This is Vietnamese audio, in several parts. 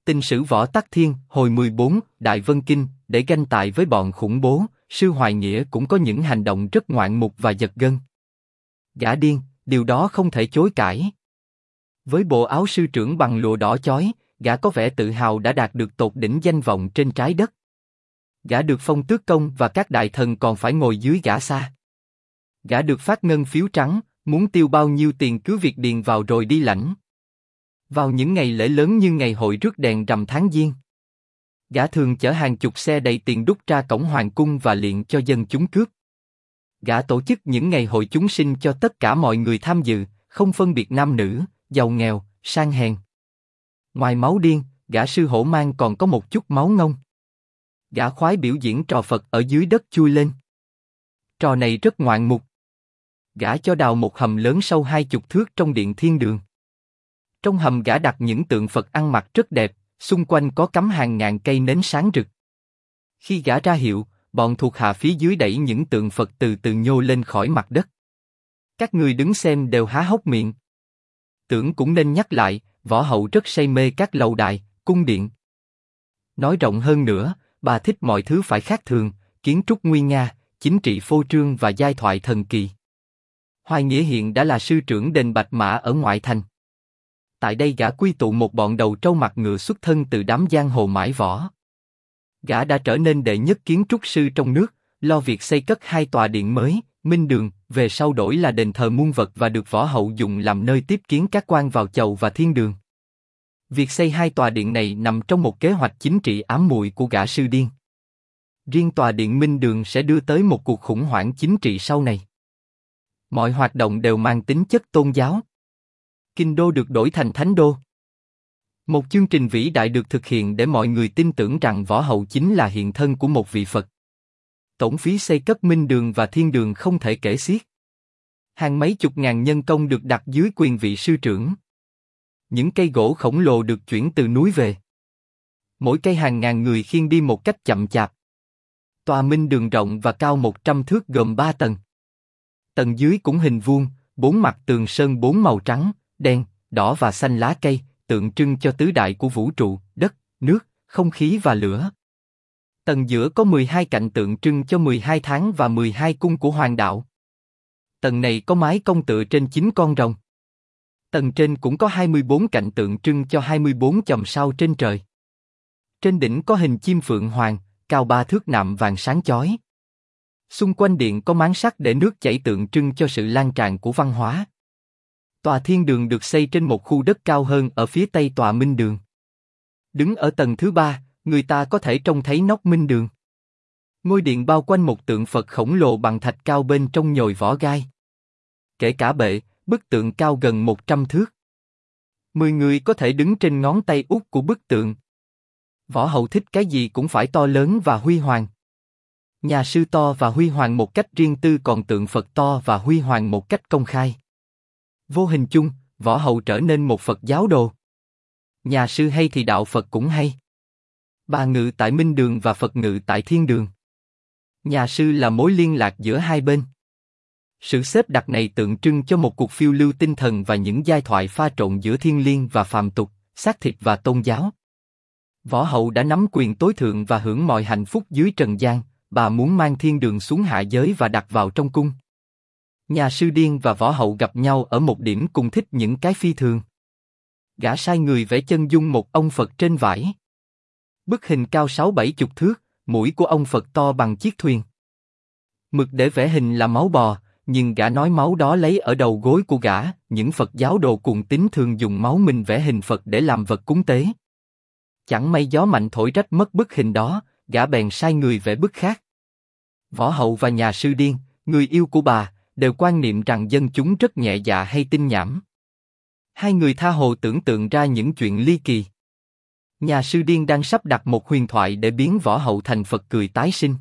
Tình sử Võ Tắc Thiên, hồi 14, Đại Vân Kinh, để ganh tài với bọn khủng bố, sư Hoài Nghĩa cũng có những hành động rất ngoạn mục và giật gân. Gã điên, điều đó không thể chối cãi. Với bộ áo sư trưởng bằng lụa đỏ chói, gã có vẻ tự hào đã đạt được tột đỉnh danh vọng trên trái đất. Gã được phong tước công và các đại thần còn phải ngồi dưới gã xa. Gã được phát ngân phiếu trắng, muốn tiêu bao nhiêu tiền cứ việc điền vào rồi đi lãnh. Vào những ngày lễ lớn như ngày hội rước đèn rằm tháng Giêng, gã thường chở hàng chục xe đầy tiền đúc ra cổng hoàng cung và liệng cho dân chúng cướp. Gã tổ chức những ngày hội chúng sinh cho tất cả mọi người tham dự, không phân biệt nam nữ, giàu nghèo, sang hèn. Ngoài máu điên, gã sư hổ mang còn có một chút máu ngông. Gã khoái biểu diễn trò Phật ở dưới đất chui lên. Trò này rất ngoạn mục. Gã cho đào một hầm lớn sâu 20 thước trong điện thiên đường. Trong hầm gã đặt những tượng Phật ăn mặc rất đẹp, xung quanh có cắm hàng ngàn cây nến sáng rực. Khi gã ra hiệu, bọn thuộc hạ phía dưới đẩy những tượng Phật từ từ nhô lên khỏi mặt đất. Các người đứng xem đều há hốc miệng. Tưởng cũng nên nhắc lại, Võ Hậu rất say mê các lầu đài, cung điện. Nói rộng hơn nữa, bà thích mọi thứ phải khác thường, kiến trúc nguy nga, chính trị phô trương và giai thoại thần kỳ. Hoài Nghĩa hiện đã là sư trưởng đền Bạch Mã ở ngoại thành. Tại đây gã quy tụ một bọn đầu trâu mặt ngựa xuất thân từ đám giang hồ mãi võ. Gã đã trở nên đệ nhất kiến trúc sư trong nước, lo việc xây cất 2 tòa điện mới, Minh Đường, về sau đổi là đền thờ muôn vật và được Võ Hậu dùng làm nơi tiếp kiến các quan vào chầu và thiên đường. Việc xây 2 tòa điện này nằm trong một kế hoạch chính trị ám muội của gã sư điên. Riêng tòa điện Minh Đường sẽ đưa tới một cuộc khủng hoảng chính trị sau này. Mọi hoạt động đều mang tính chất tôn giáo. Kinh đô được đổi thành Thánh đô. Một chương trình vĩ đại được thực hiện để mọi người tin tưởng rằng Võ Hậu chính là hiện thân của một vị Phật. Tổn phí xây cất Minh Đường và Thiên Đường không thể kể xiết. Hàng mấy chục ngàn nhân công được đặt dưới quyền vị sư trưởng. Những cây gỗ khổng lồ được chuyển từ núi về. Mỗi cây hàng ngàn người khiêng đi một cách chậm chạp. Tòa Minh Đường rộng và cao 100 thước gồm 3 tầng. Tầng dưới cũng hình vuông, 4 mặt tường sơn 4 màu trắng, đen, đỏ và xanh lá cây, tượng trưng cho tứ đại của vũ trụ, đất, nước, không khí và lửa. Tầng giữa có 12 cạnh tượng trưng cho 12 tháng và 12 cung của hoàng đạo. Tầng này có mái cong tựa trên 9 con rồng. Tầng trên cũng có 24 cạnh tượng trưng cho 24 chòm sao trên trời. Trên đỉnh có hình chim phượng hoàng, cao 3 thước nạm vàng sáng chói. Xung quanh điện có máng sắt để nước chảy tượng trưng cho sự lan tràn của văn hóa. Tòa Thiên Đường được xây trên một khu đất cao hơn ở phía tây tòa Minh Đường. Đứng ở tầng thứ 3, người ta có thể trông thấy nóc Minh Đường. Ngôi điện bao quanh một tượng Phật khổng lồ bằng thạch cao bên trong nhồi vỏ gai. Kể cả bệ, bức tượng cao gần 100 thước. 10 người có thể đứng trên ngón tay út của bức tượng. Võ Hậu thích cái gì cũng phải to lớn và huy hoàng. Nhà sư to và huy hoàng một cách riêng tư, còn tượng Phật to và huy hoàng một cách công khai. Vô hình chung, Võ Hậu trở nên một Phật giáo đồ. Nhà sư hay thì đạo Phật cũng hay. Bà ngự tại Minh Đường và Phật ngự tại Thiên Đường. Nhà sư là mối liên lạc giữa hai bên. Sự xếp đặt này tượng trưng cho một cuộc phiêu lưu tinh thần và những giai thoại pha trộn giữa thiên liêng và phàm tục, xác thịt và tôn giáo. Võ Hậu đã nắm quyền tối thượng và hưởng mọi hạnh phúc dưới trần gian. Bà muốn mang Thiên Đường xuống hạ giới và đặt vào trong cung. Nhà sư điên và Võ Hậu gặp nhau ở một điểm cùng thích những cái phi thường. Gã sai người vẽ chân dung một ông Phật trên vải. Bức hình cao 6-7 chục thước, mũi của ông Phật to bằng chiếc thuyền. Mực để vẽ hình là máu bò, nhưng gã nói máu đó lấy ở đầu gối của gã. Những Phật giáo đồ cuồng tín thường dùng máu mình vẽ hình Phật để làm vật cúng tế. Chẳng may gió mạnh thổi rách mất bức hình đó, gã bèn sai người vẽ bức khác. Võ Hậu và nhà sư điên, người yêu của bà, đều quan niệm rằng dân chúng rất nhẹ dạ hay tin nhảm. Hai người tha hồ tưởng tượng ra những chuyện ly kỳ. Nhà sư điên đang sắp đặt một huyền thoại để biến Võ Hậu thành Phật cười tái sinh.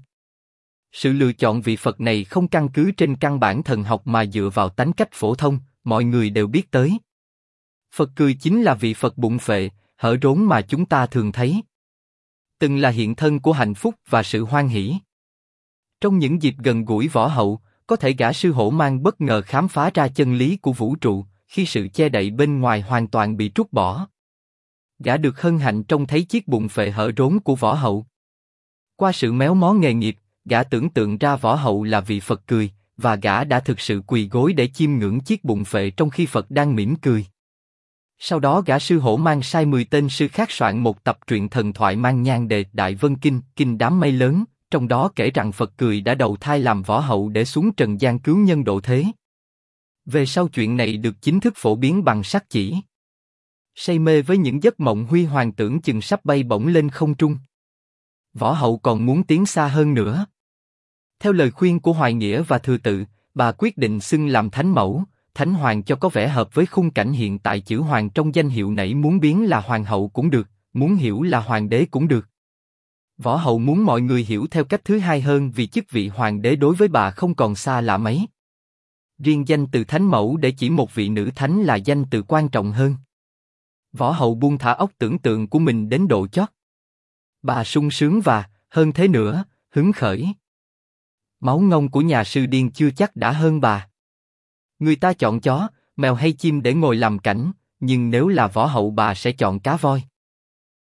Sự lựa chọn vị Phật này không căn cứ trên căn bản thần học mà dựa vào tánh cách phổ thông, mọi người đều biết tới. Phật cười chính là vị Phật bụng phệ, hở rốn mà chúng ta thường thấy. Từng là hiện thân của hạnh phúc và sự hoan hỷ. Trong những dịp gần gũi Võ Hậu, có thể gã sư hổ mang bất ngờ khám phá ra chân lý của vũ trụ, khi sự che đậy bên ngoài hoàn toàn bị trút bỏ. Gã được hân hạnh trông thấy chiếc bụng phệ hở rốn của võ hậu. Qua sự méo mó nghề nghiệp, gã tưởng tượng ra võ hậu là vị Phật cười, và gã đã thực sự quỳ gối để chiêm ngưỡng chiếc bụng phệ trong khi Phật đang mỉm cười. Sau đó gã sư hổ mang sai 10 tên sư khác soạn một tập truyện thần thoại mang nhan đề Đại Vân Kinh, Kinh Đám Mây Lớn, trong đó kể rằng Phật cười đã đầu thai làm võ hậu để xuống trần gian cứu nhân độ thế. Về sau chuyện này được chính thức phổ biến bằng sắc chỉ. Say mê với những giấc mộng huy hoàng tưởng chừng sắp bay bổng lên không trung. Võ hậu còn muốn tiến xa hơn nữa. Theo lời khuyên của Hoài Nghĩa và Thừa Tự, bà quyết định xưng làm thánh mẫu, thánh hoàng cho có vẻ hợp với khung cảnh hiện tại. Chữ hoàng trong danh hiệu nãy muốn biến là hoàng hậu cũng được, muốn hiểu là hoàng đế cũng được. Võ hậu muốn mọi người hiểu theo cách thứ hai hơn vì chức vị hoàng đế đối với bà không còn xa lạ mấy. Riêng danh từ thánh mẫu để chỉ một vị nữ thánh là danh từ quan trọng hơn. Võ hậu buông thả óc tưởng tượng của mình đến độ chót. Bà sung sướng và, hơn thế nữa, hứng khởi. Máu ngông của nhà sư điên chưa chắc đã hơn bà. Người ta chọn chó, mèo hay chim để ngồi làm cảnh, nhưng nếu là võ hậu bà sẽ chọn cá voi.